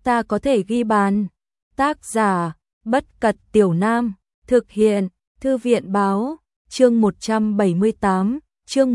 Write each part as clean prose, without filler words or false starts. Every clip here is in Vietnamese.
ta có thể ghi bàn. Tác giả, Bất Cật Tiểu Nam, thực hiện, Thư viện báo, chương 178, chương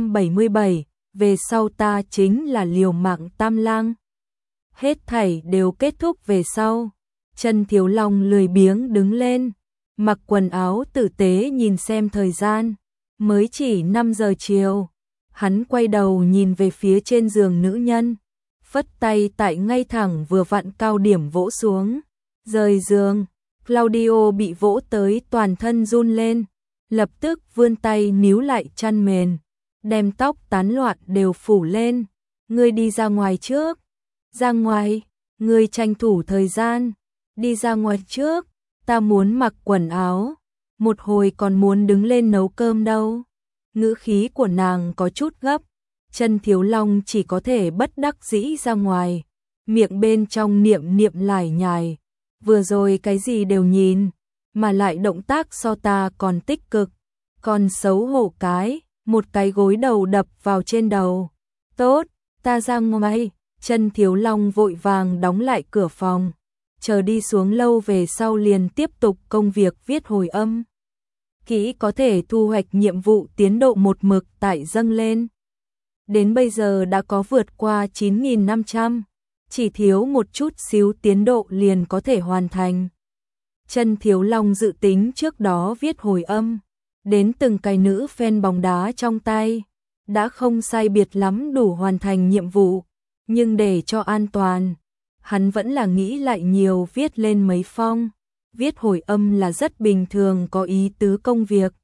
177, về sau ta chính là liều mạng tam lang. Hết thảy đều kết thúc về sau. Trần Thiếu Long lười biếng đứng lên, mặc quần áo tử tế nhìn xem thời gian, mới chỉ 5 giờ chiều. Hắn quay đầu nhìn về phía trên giường nữ nhân, phất tay tại ngay thẳng vừa vặn cao điểm vỗ xuống. Rời giường, Claudio bị vỗ tới toàn thân run lên, lập tức vươn tay níu lại chăn mền, đem tóc tán loạn đều phủ lên. Ngươi đi ra ngoài trước. Ra ngoài, ngươi tranh thủ thời gian, đi ra ngoài trước, ta muốn mặc quần áo, một hồi còn muốn đứng lên nấu cơm đâu. Ngữ khí của nàng có chút gấp, Trần Thiếu Long chỉ có thể bất đắc dĩ ra ngoài, miệng bên trong niệm niệm lải nhải, vừa rồi cái gì đều nhìn, mà lại động tác so ta còn tích cực, còn xấu hổ cái, một cái gối đầu đập vào trên đầu. Tốt, ta ra ngoài. Trần Thiếu Long vội vàng đóng lại cửa phòng, chờ đi xuống lâu về sau liền tiếp tục công việc viết hồi âm. Kỹ có thể thu hoạch nhiệm vụ tiến độ một mực tại dâng lên. Đến bây giờ đã có vượt qua 9.500, chỉ thiếu một chút xíu tiến độ liền có thể hoàn thành. Trần Thiếu Long dự tính trước đó viết hồi âm, đến từng cái nữ fan bóng đá trong tay, đã không sai biệt lắm đủ hoàn thành nhiệm vụ. Nhưng để cho an toàn, hắn vẫn là nghĩ lại nhiều viết lên mấy phong. Viết hồi âm là rất bình thường có ý tứ công việc.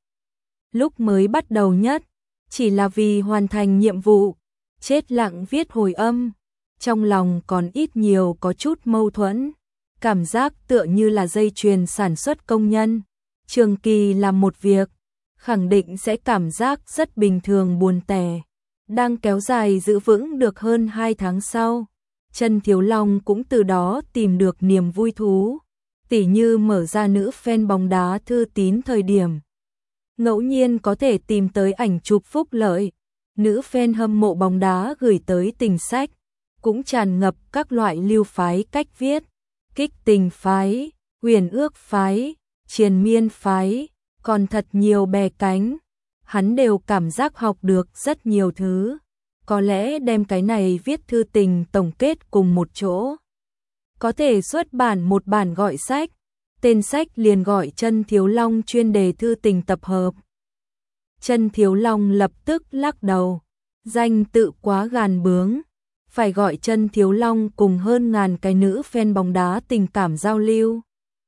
Lúc mới bắt đầu nhất, chỉ là vì hoàn thành nhiệm vụ, chết lặng viết hồi âm, trong lòng còn ít nhiều có chút mâu thuẫn, cảm giác tựa như là dây chuyền sản xuất công nhân, trường kỳ làm một việc, khẳng định sẽ cảm giác rất bình thường buồn tẻ. Đang kéo dài giữ vững được hơn 2 tháng sau, Trần Thiếu Long cũng từ đó tìm được niềm vui thú, tỉ như mở ra nữ fan bóng đá thư tín thời điểm. Ngẫu nhiên có thể tìm tới ảnh chụp phúc lợi, nữ fan hâm mộ bóng đá gửi tới tình sách, cũng tràn ngập các loại lưu phái cách viết, kích tình phái, huyền ước phái, triền miên phái, còn thật nhiều bè cánh. Hắn đều cảm giác học được rất nhiều thứ, có lẽ đem cái này viết thư tình tổng kết cùng một chỗ. Có thể xuất bản một bản gọi sách, tên sách liền gọi Trần Thiếu Long chuyên đề thư tình tập hợp. Trần Thiếu Long lập tức lắc đầu, danh tự quá gàn bướng, phải gọi Trần Thiếu Long cùng hơn ngàn cái nữ fan bóng đá tình cảm giao lưu.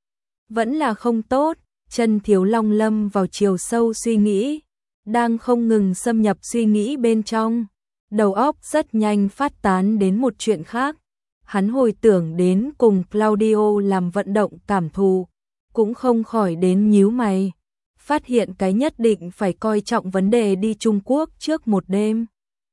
Vẫn là không tốt, Trần Thiếu Long lâm vào chiều sâu suy nghĩ. Đang không ngừng xâm nhập suy nghĩ bên trong, đầu óc rất nhanh phát tán đến một chuyện khác. Hắn hồi tưởng đến cùng Claudio làm vận động cảm thụ, cũng không khỏi đến nhíu mày, phát hiện cái nhất định phải coi trọng vấn đề đi Trung Quốc trước một đêm.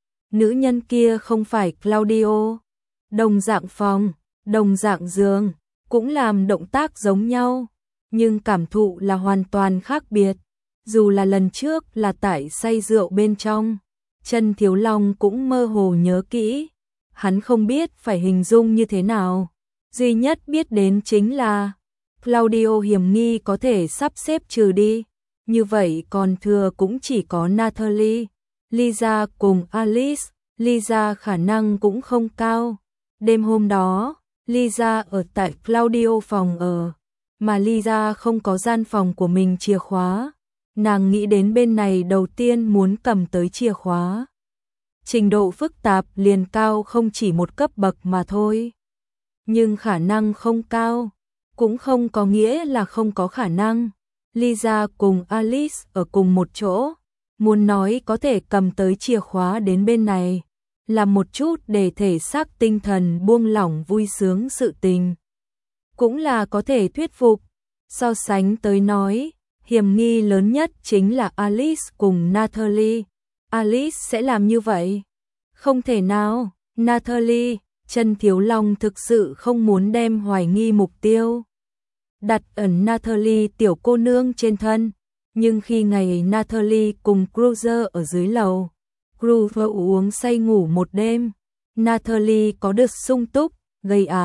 Nữ nhân kia không phải Claudio, đồng dạng phòng, đồng dạng giường, cũng làm động tác giống nhau, nhưng cảm thụ là hoàn toàn khác biệt. Dù là lần trước là tại say rượu bên trong, Trần Thiếu Long cũng mơ hồ nhớ kỹ, hắn không biết phải hình dung như thế nào, duy nhất biết đến chính là Claudio hiểm nghi có thể sắp xếp trừ đi, như vậy còn thừa cũng chỉ có Natalie, Lisa cùng Alice. Lisa khả năng cũng không cao. Đêm hôm đó, Lisa ở tại Claudio phòng ở, mà Lisa không có gian phòng của mình chìa khóa. Nàng nghĩ đến bên này đầu tiên muốn cầm tới chìa khóa. Trình độ phức tạp liền cao không chỉ một cấp bậc mà thôi. Nhưng khả năng không cao, cũng không có nghĩa là không có khả năng. Lisa cùng Alice ở cùng một chỗ, muốn nói có thể cầm tới chìa khóa đến bên này, là một chút để thể xác tinh thần buông lỏng vui sướng sự tình. Cũng là có thể thuyết phục, so sánh tới nói. Hiểm nghi lớn nhất chính là Alice cùng Natalie. Alice sẽ làm như vậy? Không thể nào. Natalie, Trần Thiếu Long thực sự không muốn đem hoài nghi mục tiêu đặt ẩn Natalie tiểu cô nương trên thân. Nhưng khi ngày Natalie cùng Cruiser ở dưới lầu, Cruiser uống say ngủ một đêm, Natalie có được sung túc, gây án,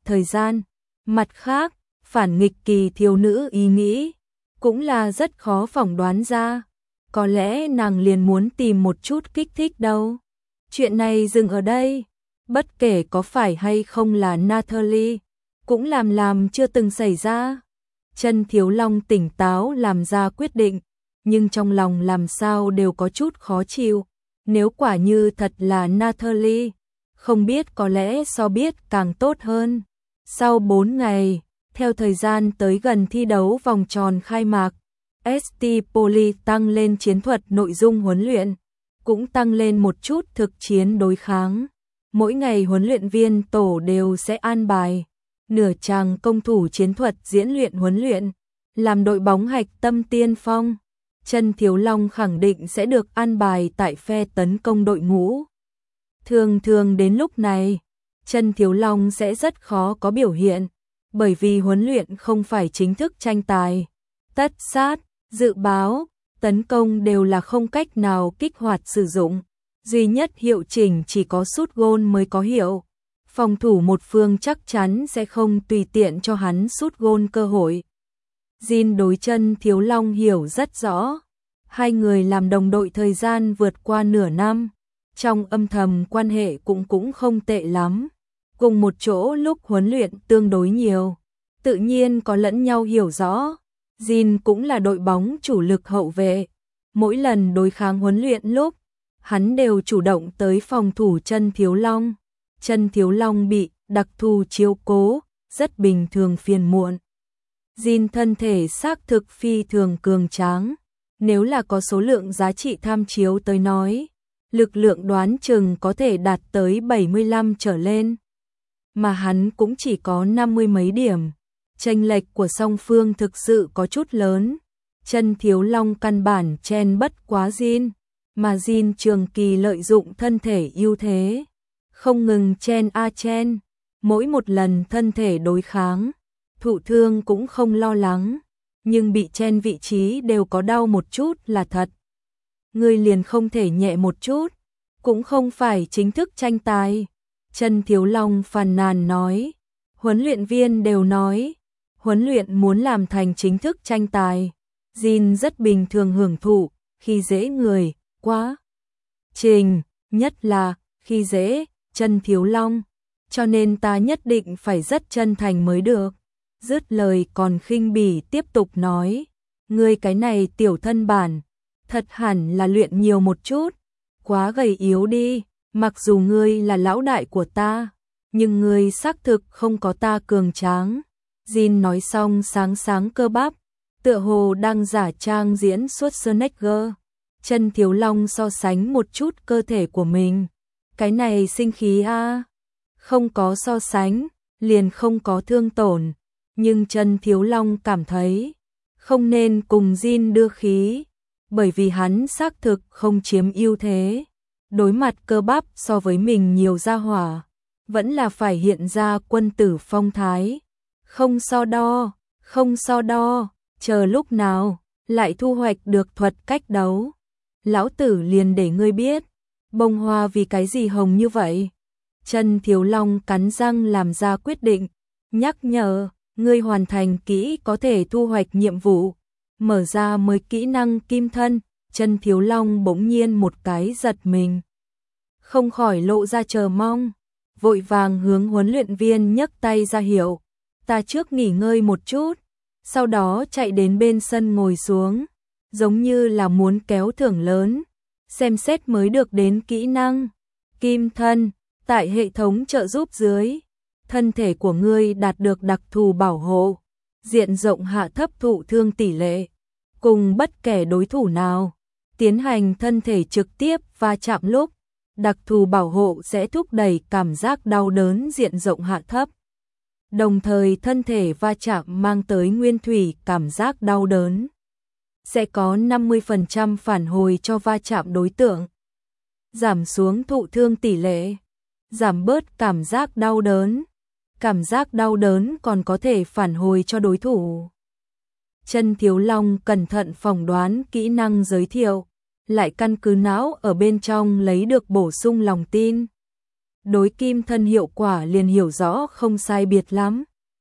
thời gian. Mặt khác, phản nghịch kỳ thiếu nữ ý nghĩ cũng là rất khó phỏng đoán ra. Có lẽ nàng liền muốn tìm một chút kích thích đâu. Chuyện này dừng ở đây. Bất kể có phải hay không là Natalie, cũng làm chưa từng xảy ra. Chân Thiếu Long tỉnh táo làm ra quyết định, nhưng trong lòng làm sao đều có chút khó chịu. Nếu quả như thật là Natalie, không biết có lẽ so biết càng tốt hơn. Sau 4 ngày, theo thời gian tới gần thi đấu vòng tròn khai mạc, ST Poly tăng lên chiến thuật nội dung huấn luyện, cũng tăng lên một chút thực chiến đối kháng. Mỗi ngày huấn luyện viên tổ đều sẽ an bài nửa chàng công thủ chiến thuật diễn luyện huấn luyện, làm đội bóng hạch tâm tiên phong. Chân Thiếu Long khẳng định sẽ được an bài tại phe tấn công đội ngũ. Thường thường đến lúc này, Chân Thiếu Long sẽ rất khó có biểu hiện, bởi vì huấn luyện không phải chính thức tranh tài. Tất sát, dự báo, tấn công đều là không cách nào kích hoạt sử dụng. Duy nhất hiệu chỉnh chỉ có sút gôn mới có hiệu. Phòng thủ một phương chắc chắn sẽ không tùy tiện cho hắn sút gôn cơ hội. Jin đối Chân Thiếu Long hiểu rất rõ. Hai người làm đồng đội thời gian vượt qua nửa năm. Trong âm thầm quan hệ cũng không tệ lắm. Cùng một chỗ lúc huấn luyện tương đối nhiều. Tự nhiên có lẫn nhau hiểu rõ. Jin cũng là đội bóng chủ lực hậu vệ. Mỗi lần đối kháng huấn luyện lúc, hắn đều chủ động tới phòng thủ Chân Thiếu Long. Chân Thiếu Long bị đặc thù chiếu cố, rất bình thường phiền muộn. Jin thân thể xác thực phi thường cường tráng. Nếu là có số lượng giá trị tham chiếu tới nói, lực lượng đoán chừng có thể đạt tới 75 trở lên. Mà hắn cũng chỉ có 50 mấy điểm. Chênh lệch của song phương thực sự có chút lớn. Chân Thiếu Long căn bản chen bất quá Jin, mà Jin trường kỳ lợi dụng thân thể ưu thế, không ngừng chen. Mỗi một lần thân thể đối kháng, thụ thương cũng không lo lắng, nhưng bị chen vị trí đều có đau một chút là thật. Người liền không thể nhẹ một chút, cũng không phải chính thức tranh tài. Chân Thiếu Long phàn nàn nói, huấn luyện viên đều nói, huấn luyện muốn làm thành chính thức tranh tài. Jin rất bình thường hưởng thụ, khi dễ người, quá trình, nhất là khi dễ Chân Thiếu Long, cho nên ta nhất định phải rất chân thành mới được. Dứt lời còn khinh bỉ tiếp tục nói, ngươi cái này tiểu thân bản, thật hẳn là luyện nhiều một chút, quá gầy yếu đi, mặc dù ngươi là lão đại của ta, nhưng ngươi xác thực không có ta cường tráng. Jin nói xong sáng cơ bắp, tựa hồ đang giả trang diễn Schwarzenegger. Chân Thiếu Long so sánh một chút cơ thể của mình. Cái này sinh khí a, không có so sánh, liền không có thương tổn. Nhưng Chân Thiếu Long cảm thấy không nên cùng Jin đưa khí, bởi vì hắn xác thực không chiếm ưu thế. Đối mặt cơ bắp so với mình nhiều gia hỏa, vẫn là phải hiện ra quân tử phong thái. Không so đo, chờ lúc nào lại thu hoạch được thuật cách đấu, lão tử liền để ngươi biết, bông hoa vì cái gì hồng như vậy. Chân Thiếu Long cắn răng làm ra quyết định, nhắc nhở, ngươi hoàn thành kỹ có thể thu hoạch nhiệm vụ, mở ra mới kỹ năng kim thân. Chân Thiếu Long bỗng nhiên một cái giật mình, không khỏi lộ ra chờ mong, vội vàng hướng huấn luyện viên nhấc tay ra hiệu, ta trước nghỉ ngơi một chút, sau đó chạy đến bên sân ngồi xuống, giống như là muốn kéo thưởng lớn, xem xét mới được đến kỹ năng kim thân. Tại hệ thống trợ giúp dưới, thân thể của ngươi đạt được đặc thù bảo hộ, diện rộng hạ thấp thụ thương tỷ lệ, cùng bất kể đối thủ nào tiến hành thân thể trực tiếp va chạm lúc, đặc thù bảo hộ sẽ thúc đẩy cảm giác đau đớn diện rộng hạ thấp. Đồng thời thân thể va chạm mang tới nguyên thủy cảm giác đau đớn, sẽ có 50% phản hồi cho va chạm đối tượng, giảm xuống thụ thương tỷ lệ, giảm bớt cảm giác đau đớn. Cảm giác đau đớn còn có thể phản hồi cho đối thủ. Chân Thiếu Long cẩn thận phỏng đoán kỹ năng giới thiệu, lại căn cứ não ở bên trong lấy được bổ sung lòng tin. đối kim thân hiệu quả liền hiểu rõ không sai biệt lắm.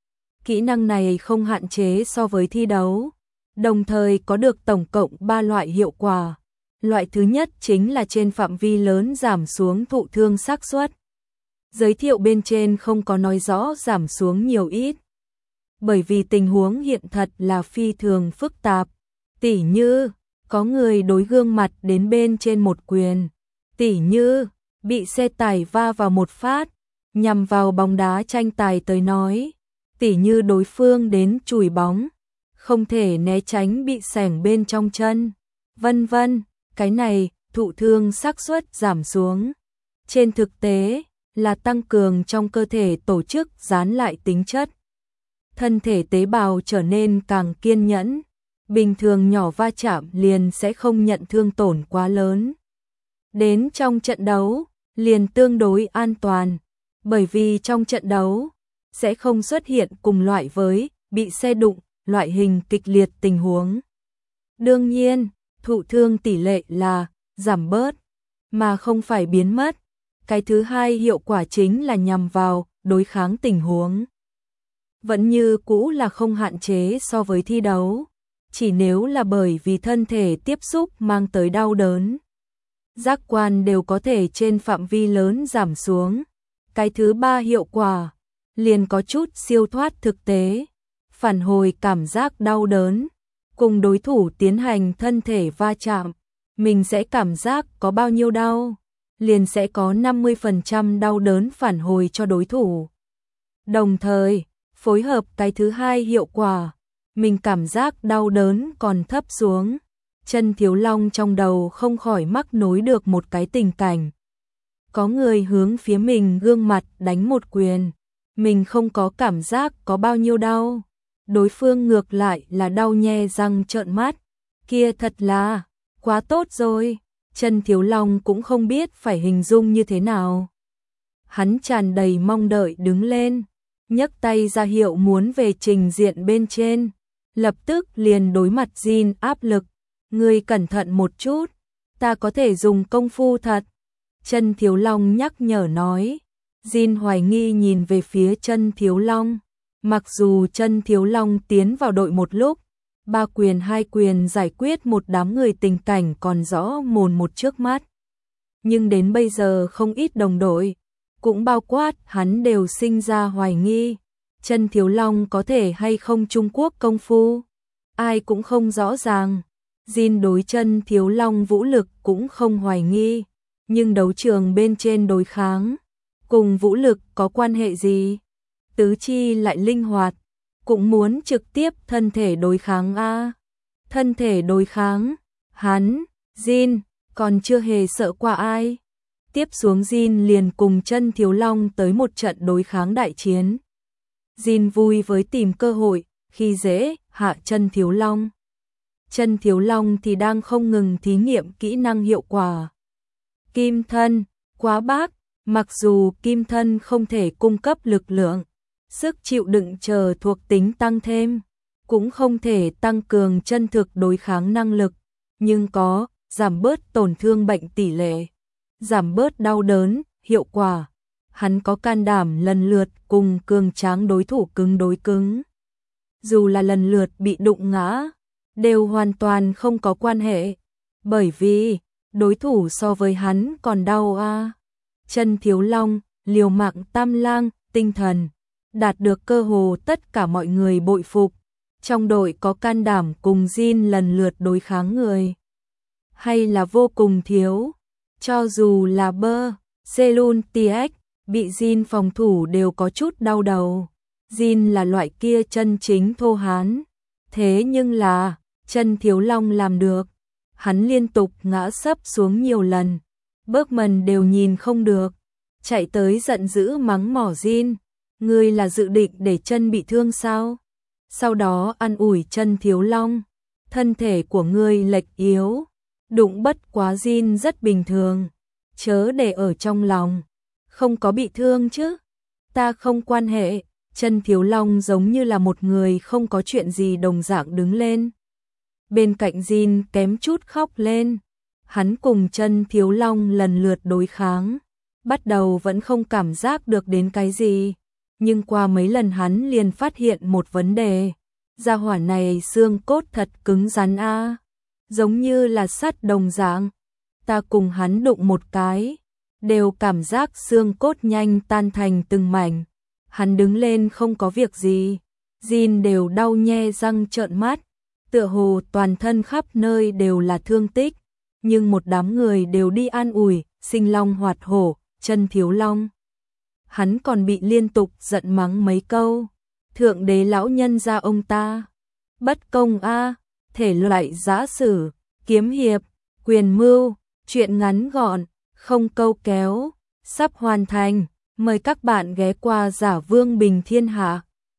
Kỹ năng này không hạn chế so với thi đấu, đồng thời có được tổng cộng 3 loại hiệu quả. Loại thứ nhất chính là trên phạm vi lớn giảm xuống thụ thương xác suất. Giới thiệu bên trên không có nói rõ giảm xuống nhiều ít, bởi vì tình huống hiện thật là phi thường phức tạp. Tỉ như, có người đối gương mặt đến bên trên một quyền. Tỉ như, bị xe tải va vào một phát, nhằm vào bóng đá tranh tài tới nói. Tỉ như đối phương đến chùi bóng, không thể né tránh bị xẻng bên trong chân, vân vân. Cái này, thụ thương xác suất giảm xuống. Trên thực tế, là tăng cường trong cơ thể tổ chức dán lại tính chất. Thân thể tế bào trở nên càng kiên nhẫn, bình thường nhỏ va chạm liền sẽ không nhận thương tổn quá lớn. Đến trong trận đấu, liền tương đối an toàn, bởi vì trong trận đấu, sẽ không xuất hiện cùng loại với bị xe đụng, loại hình kịch liệt tình huống. Đương nhiên, thụ thương tỷ lệ là giảm bớt, mà không phải biến mất. Cái thứ hai hiệu quả chính là nhằm vào đối kháng tình huống. Vẫn như cũ là không hạn chế so với thi đấu, chỉ nếu là bởi vì thân thể tiếp xúc mang tới đau đớn. Giác quan đều có thể trên phạm vi lớn giảm xuống. Cái thứ ba hiệu quả, liền có chút siêu thoát thực tế, phản hồi cảm giác đau đớn. Cùng đối thủ tiến hành thân thể va chạm, mình sẽ cảm giác có bao nhiêu đau, liền sẽ có 50% đau đớn phản hồi cho đối thủ. Đồng thời, phối hợp cái thứ hai hiệu quả, mình cảm giác đau đớn còn thấp xuống. Chân Thiếu Long trong đầu không khỏi mắc nối được một cái tình cảnh. Có người hướng phía mình gương mặt đánh một quyền, mình không có cảm giác có bao nhiêu đau. Đối phương ngược lại là đau nhe răng trợn mắt, kia thật là quá tốt rồi. Chân Thiếu Long cũng không biết phải hình dung như thế nào. Hắn tràn đầy mong đợi đứng lên, nhấc tay ra hiệu muốn về trình diện bên trên, lập tức liền đối mặt Jin áp lực. Ngươi cẩn thận một chút, ta có thể dùng công phu thật. Chân Thiếu Long nhắc nhở nói. Jin hoài nghi nhìn về phía Chân Thiếu Long. Mặc dù Chân Thiếu Long tiến vào đội một lúc, 3 quyền 2 quyền giải quyết một đám người tình cảnh còn rõ mồn một trước mắt. Nhưng đến bây giờ không ít đồng đội, cũng bao quát hắn đều sinh ra hoài nghi. Chân Thiếu Long có thể hay không Trung Quốc công phu, ai cũng không rõ ràng. Jin đối Chân Thiếu Long vũ lực cũng không hoài nghi, nhưng đấu trường bên trên đối kháng, cùng vũ lực có quan hệ gì? Tứ chi lại linh hoạt, cũng muốn trực tiếp thân thể đối kháng a. Thân thể đối kháng, hắn, Jin, còn chưa hề sợ qua ai. Tiếp xuống Jin liền cùng Chân Thiếu Long tới một trận đối kháng đại chiến. Jin vui với tìm cơ hội, khi dễ hạ Chân Thiếu Long. Chân Thiếu Long thì đang không ngừng thí nghiệm kỹ năng hiệu quả. Kim thân, quá bác, mặc dù kim thân không thể cung cấp lực lượng, sức chịu đựng chờ thuộc tính tăng thêm, cũng không thể tăng cường chân thực đối kháng năng lực, nhưng có giảm bớt tổn thương bệnh tỷ lệ, giảm bớt đau đớn, hiệu quả. Hắn có can đảm lần lượt cùng cường tráng đối thủ cứng đối cứng. Dù là lần lượt bị đụng ngã, đều hoàn toàn không có quan hệ, bởi vì đối thủ so với hắn còn đau a. Chân Thiếu Long, liều mạng tam lang, tinh thần, đạt được cơ hồ tất cả mọi người bội phục. Trong đội có can đảm cùng Jin lần lượt đối kháng người, hay là vô cùng thiếu. Cho dù là Bơ, Selun TX, bị Jin phòng thủ đều có chút đau đầu. Jin là loại kia chân chính thô hán, thế nhưng là Chân Thiếu Long làm được. Hắn liên tục ngã sấp xuống nhiều lần, Bergman đều nhìn không được, chạy tới giận dữ mắng mỏ Jin. Ngươi là dự định để chân bị thương sao? Sau đó an ủi Chân Thiếu Long, thân thể của ngươi lệch yếu, đụng bất quá Jin rất bình thường, chớ để ở trong lòng, không có bị thương chứ? Ta không quan hệ. Chân Thiếu Long giống như là một người không có chuyện gì đồng dạng đứng lên. Bên cạnh Jin kém chút khóc lên. Hắn cùng Chân Thiếu Long lần lượt đối kháng, Bắt đầu vẫn không cảm giác được đến cái gì, nhưng qua mấy lần hắn liền phát hiện một vấn đề. Gia hỏa này xương cốt thật cứng rắn a, giống như là sắt đồng dạng. Ta cùng hắn đụng một cái, đều cảm giác xương cốt nhanh tan thành từng mảnh. Hắn đứng lên không có việc gì, Jin đều đau nhe răng trợn mắt, tựa hồ toàn thân khắp nơi đều là thương tích, nhưng một đám người đều đi an ủi, sinh long hoạt hổ, chân thiếu long. Hắn còn bị liên tục giận mắng mấy câu, thượng đế lão nhân gia ông ta, bất công a, thể loại giã sử, kiếm hiệp, quyền mưu, truyện ngắn gọn, không câu kéo, sắp hoàn thành, mời các bạn ghé qua Giả Vương Bình Thiên Hạ.